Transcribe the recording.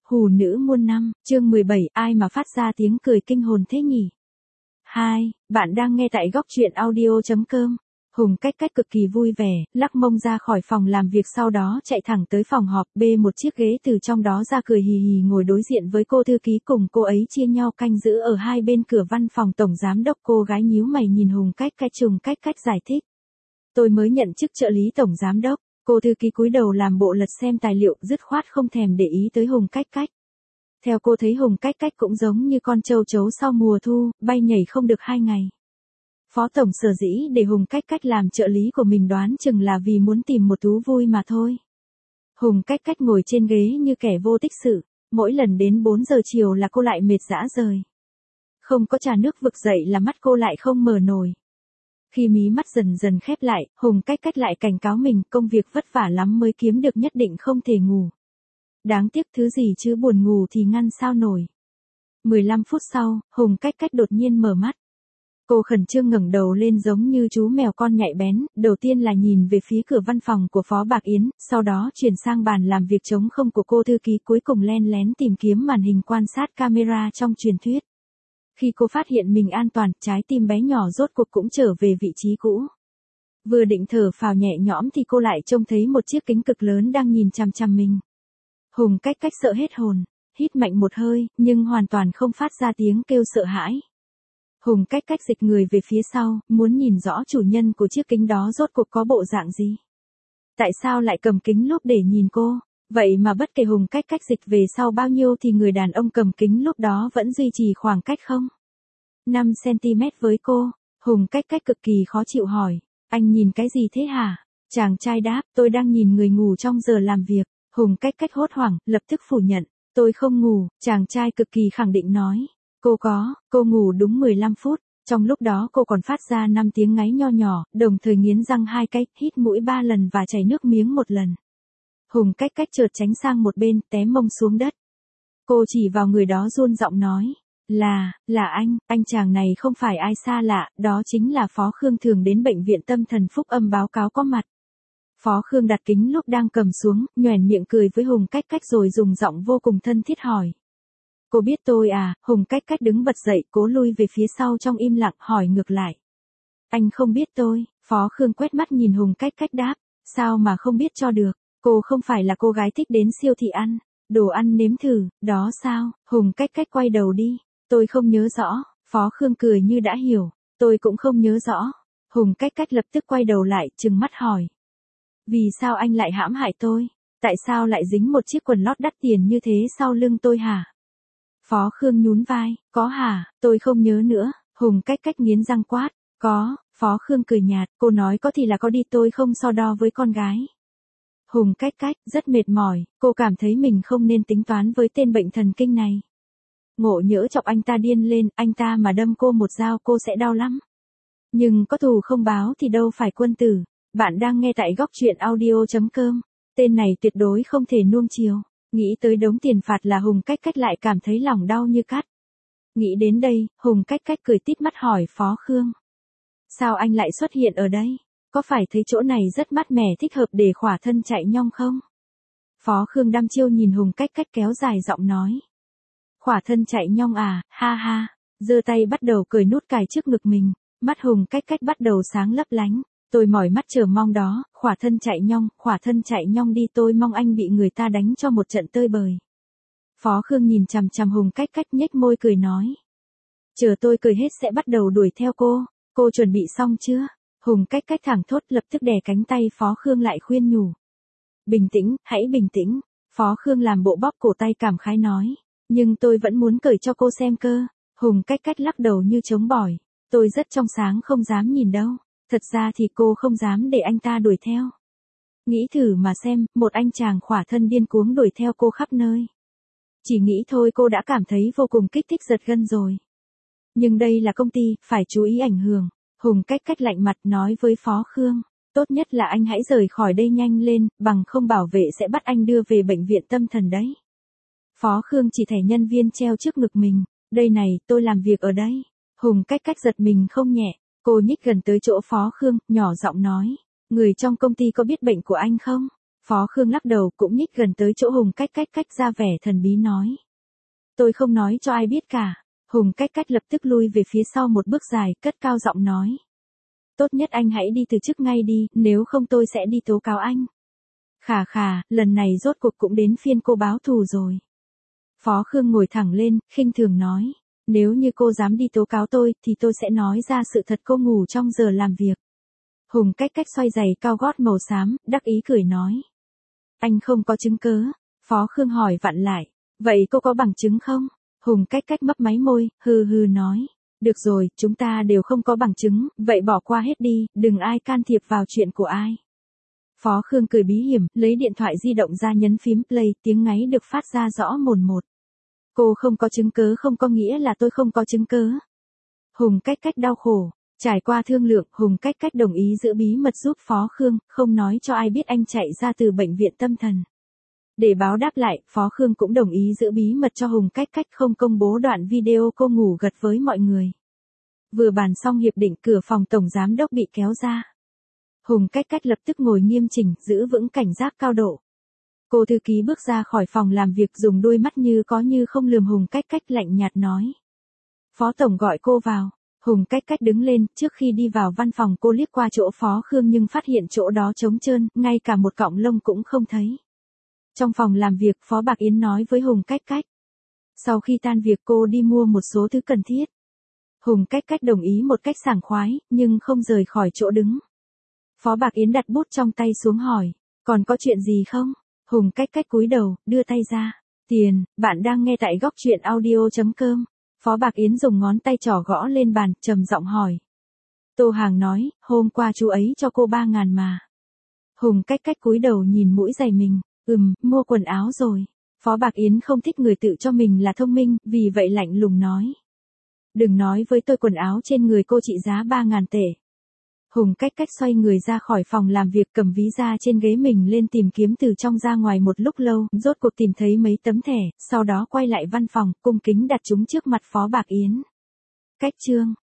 Hù nữ muôn năm, chương 17, ai mà phát ra tiếng cười kinh hồn thế nhỉ? 2. Bạn đang nghe tại góc truyện audio.com. Hùng Cách Cách cực kỳ vui vẻ, lắc mông ra khỏi phòng làm việc, sau đó chạy thẳng tới phòng họp, bê một chiếc ghế từ trong đó ra, cười hì hì ngồi đối diện với cô thư ký, cùng cô ấy chia nhau canh giữ ở hai bên cửa văn phòng tổng giám đốc. Cô gái nhíu mày nhìn Hùng Cách Cách, Cách Cách giải thích. Tôi mới nhận chức trợ lý tổng giám đốc. Cô thư ký cúi đầu làm bộ lật xem tài liệu, dứt khoát không thèm để ý tới Hùng Cách Cách. Theo cô thấy Hùng Cách Cách cũng giống như con châu chấu sau mùa thu, bay nhảy không được 2 ngày. Phó tổng sở dĩ để Hùng Cách Cách làm trợ lý của mình đoán chừng là vì muốn tìm một thú vui mà thôi. Hùng Cách Cách ngồi trên ghế như kẻ vô tích sự, mỗi lần đến 4 giờ chiều là cô lại mệt rã rời. Không có trà nước vực dậy là mắt cô lại không mở nổi. Khi mí mắt dần dần khép lại, Hùng Cách Cách lại cảnh cáo mình, công việc vất vả lắm mới kiếm được, nhất định không thể ngủ. Đáng tiếc thứ gì chứ, buồn ngủ thì ngăn sao nổi. 15 phút sau, Hùng Cách Cách đột nhiên mở mắt. Cô khẩn trương ngẩng đầu lên giống như chú mèo con nhạy bén, đầu tiên là nhìn về phía cửa văn phòng của Phó Bạc Yến, sau đó chuyển sang bàn làm việc trống không của cô thư ký, cuối cùng len lén tìm kiếm màn hình quan sát camera trong truyền thuyết. Khi cô phát hiện mình an toàn, trái tim bé nhỏ rốt cuộc cũng trở về vị trí cũ. Vừa định thở phào nhẹ nhõm thì cô lại trông thấy một chiếc kính cực lớn đang nhìn chằm chằm mình. Hùng Cách Cách sợ hết hồn, hít mạnh một hơi, nhưng hoàn toàn không phát ra tiếng kêu sợ hãi. Hùng Cách Cách dịch người về phía sau, muốn nhìn rõ chủ nhân của chiếc kính đó rốt cuộc có bộ dạng gì. Tại sao lại cầm kính lúp để nhìn cô? Vậy mà bất kể Hùng Cách Cách dịch về sau bao nhiêu thì người đàn ông cầm kính lúc đó vẫn duy trì khoảng cách không 5 cm với cô. Hùng Cách Cách cực kỳ khó chịu hỏi, anh nhìn cái gì thế hả? Chàng trai đáp, tôi đang nhìn người ngủ trong giờ làm việc. Hùng Cách Cách hốt hoảng, lập tức phủ nhận, tôi không ngủ. Chàng trai cực kỳ khẳng định nói, cô ngủ đúng 15 phút. Trong lúc đó cô còn phát ra 5 tiếng ngáy nho nhỏ, đồng thời nghiến răng 2 cái, hít mũi 3 lần và chảy nước miếng 1 lần. Hùng Cách Cách chợt tránh sang một bên, té mông xuống đất. Cô chỉ vào người đó run giọng nói, là anh chàng này không phải ai xa lạ, đó chính là Phó Khương thường đến bệnh viện tâm thần Phúc Âm báo cáo có mặt. Phó Khương đặt kính lúc đang cầm xuống, nhoẻn miệng cười với Hùng Cách Cách rồi dùng giọng vô cùng thân thiết hỏi. Cô biết tôi à? Hùng Cách Cách đứng bật dậy, cố lui về phía sau trong im lặng, hỏi ngược lại. Anh không biết tôi. Phó Khương quét mắt nhìn Hùng Cách Cách đáp, sao mà không biết cho được, cô không phải là cô gái thích đến siêu thị ăn đồ ăn nếm thử, đó sao? Hùng Cách Cách quay đầu đi, tôi không nhớ rõ. Phó Khương cười như đã hiểu, tôi cũng không nhớ rõ. Hùng Cách Cách lập tức quay đầu lại, trừng mắt hỏi. Vì sao anh lại hãm hại tôi? Tại sao lại dính một chiếc quần lót đắt tiền như thế sau lưng tôi hả? Phó Khương nhún vai, có hả, tôi không nhớ nữa. Hùng Cách Cách nghiến răng quát, có. Phó Khương cười nhạt, cô nói có thì là có đi, tôi không so đo với con gái. Hùng Cách Cách rất mệt mỏi, cô cảm thấy mình không nên tính toán với tên bệnh thần kinh này. Ngộ nhỡ chọc anh ta điên lên, anh ta mà đâm cô một dao cô sẽ đau lắm. Nhưng có thù không báo thì đâu phải quân tử. Bạn đang nghe tại góc truyện audio.com. Tên này tuyệt đối không thể nuông chiều. Nghĩ tới đống tiền phạt là Hùng Cách Cách lại cảm thấy lòng đau như cắt. Nghĩ đến đây, Hùng Cách Cách cười tít mắt hỏi Phó Khương. Sao anh lại xuất hiện ở đây? Có phải thấy chỗ này rất mát mẻ, thích hợp để khỏa thân chạy nhong không? Phó Khương đăm chiêu nhìn Hùng Cách Cách, kéo dài giọng nói. Khỏa thân chạy nhong à, ha ha. Giơ tay bắt đầu cởi nút cài trước ngực mình. Mắt Hùng Cách Cách bắt đầu sáng lấp lánh. Tôi mỏi mắt chờ mong đó, khỏa thân chạy nhong đi, tôi mong anh bị người ta đánh cho một trận tơi bời. Phó Khương nhìn chằm chằm Hùng Cách Cách, nhếch môi cười nói. Chờ tôi cười hết sẽ bắt đầu đuổi theo cô chuẩn bị xong chưa? Hùng Cách Cách thẳng thốt, lập tức đè cánh tay Phó Khương lại khuyên nhủ. Bình tĩnh, hãy bình tĩnh. Phó Khương làm bộ bóp cổ tay cảm khái nói. Nhưng tôi vẫn muốn cởi cho cô xem cơ. Hùng Cách Cách lắc đầu như chống bỏi. Tôi rất trong sáng, không dám nhìn đâu. Thật ra thì cô không dám để anh ta đuổi theo. Nghĩ thử mà xem, một anh chàng khỏa thân điên cuồng đuổi theo cô khắp nơi. Chỉ nghĩ thôi cô đã cảm thấy vô cùng kích thích giật gân rồi. Nhưng đây là công ty, phải chú ý ảnh hưởng. Hùng Cách Cách lạnh mặt nói với Phó Khương. Tốt nhất là anh hãy rời khỏi đây nhanh lên, bằng không bảo vệ sẽ bắt anh đưa về bệnh viện tâm thần đấy. Phó Khương chỉ thẻ nhân viên treo trước ngực mình. Đây này, tôi làm việc ở đây. Hùng Cách Cách giật mình không nhẹ. Cô nhích gần tới chỗ Phó Khương, nhỏ giọng nói. Người trong công ty có biết bệnh của anh không? Phó Khương lắc đầu cũng nhích gần tới chỗ Hùng Cách Cách ra vẻ thần bí nói. Tôi không nói cho ai biết cả. Hùng Cách Cách lập tức lui về phía sau một bước dài, cất cao giọng nói. Tốt nhất anh hãy đi từ chức ngay đi, nếu không tôi sẽ đi tố cáo anh. Khà, lần này rốt cuộc cũng đến phiên cô báo thù rồi. Phó Khương ngồi thẳng lên, khinh thường nói. Nếu như cô dám đi tố cáo tôi, thì tôi sẽ nói ra sự thật cô ngủ trong giờ làm việc. Hùng Cách Cách xoay giày cao gót màu xám, đắc ý cười nói. Anh không có chứng cớ. Phó Khương hỏi vặn lại. Vậy cô có bằng chứng không? Hùng Cách Cách mấp máy môi, hừ nói. Được rồi, chúng ta đều không có bằng chứng, vậy bỏ qua hết đi, đừng ai can thiệp vào chuyện của ai. Phó Khương cười bí hiểm, lấy điện thoại di động ra nhấn phím play, tiếng ngáy được phát ra rõ mồn một. Cô không có chứng cớ không có nghĩa là tôi không có chứng cớ. Hùng Cách Cách đau khổ. Trải qua thương lượng, Hùng Cách Cách đồng ý giữ bí mật giúp Phó Khương, không nói cho ai biết anh chạy ra từ bệnh viện tâm thần. Để báo đáp lại, Phó Khương cũng đồng ý giữ bí mật cho Hùng Cách Cách không công bố đoạn video cô ngủ gật với mọi người. Vừa bàn xong hiệp định, cửa phòng tổng giám đốc bị kéo ra. Hùng Cách Cách lập tức ngồi nghiêm chỉnh, giữ vững cảnh giác cao độ. Cô thư ký bước ra khỏi phòng làm việc, dùng đôi mắt như có như không lườm Hùng Cách Cách, lạnh nhạt nói. Phó tổng gọi cô vào. Hùng Cách Cách đứng lên, trước khi đi vào văn phòng cô liếc qua chỗ Phó Khương nhưng phát hiện chỗ đó trống trơn, ngay cả một cọng lông cũng không thấy. Trong phòng làm việc, Phó Bạc Yến nói với Hùng Cách Cách. Sau khi tan việc cô đi mua một số thứ cần thiết. Hùng Cách Cách đồng ý một cách sảng khoái, nhưng không rời khỏi chỗ đứng. Phó Bạc Yến đặt bút trong tay xuống hỏi, còn có chuyện gì không? Hùng Cách Cách cúi đầu, đưa tay ra. Tiền, bạn đang nghe tại góc truyện audio.com. Phó Bạc Yến dùng ngón tay trỏ gõ lên bàn, trầm giọng hỏi. Tô Hàng nói, hôm qua chú ấy cho cô 3.000 mà. Hùng Cách Cách cúi đầu nhìn mũi giày mình, mua quần áo rồi. Phó Bạc Yến không thích người tự cho mình là thông minh, vì vậy lạnh lùng nói. Đừng nói với tôi quần áo trên người cô trị giá 3.000 tệ. Hùng Cách Cách xoay người ra khỏi phòng làm việc, cầm ví da trên ghế mình lên tìm kiếm từ trong ra ngoài một lúc lâu, rốt cuộc tìm thấy mấy tấm thẻ, sau đó quay lại văn phòng, cung kính đặt chúng trước mặt Phó Bạc Yến. Cách chương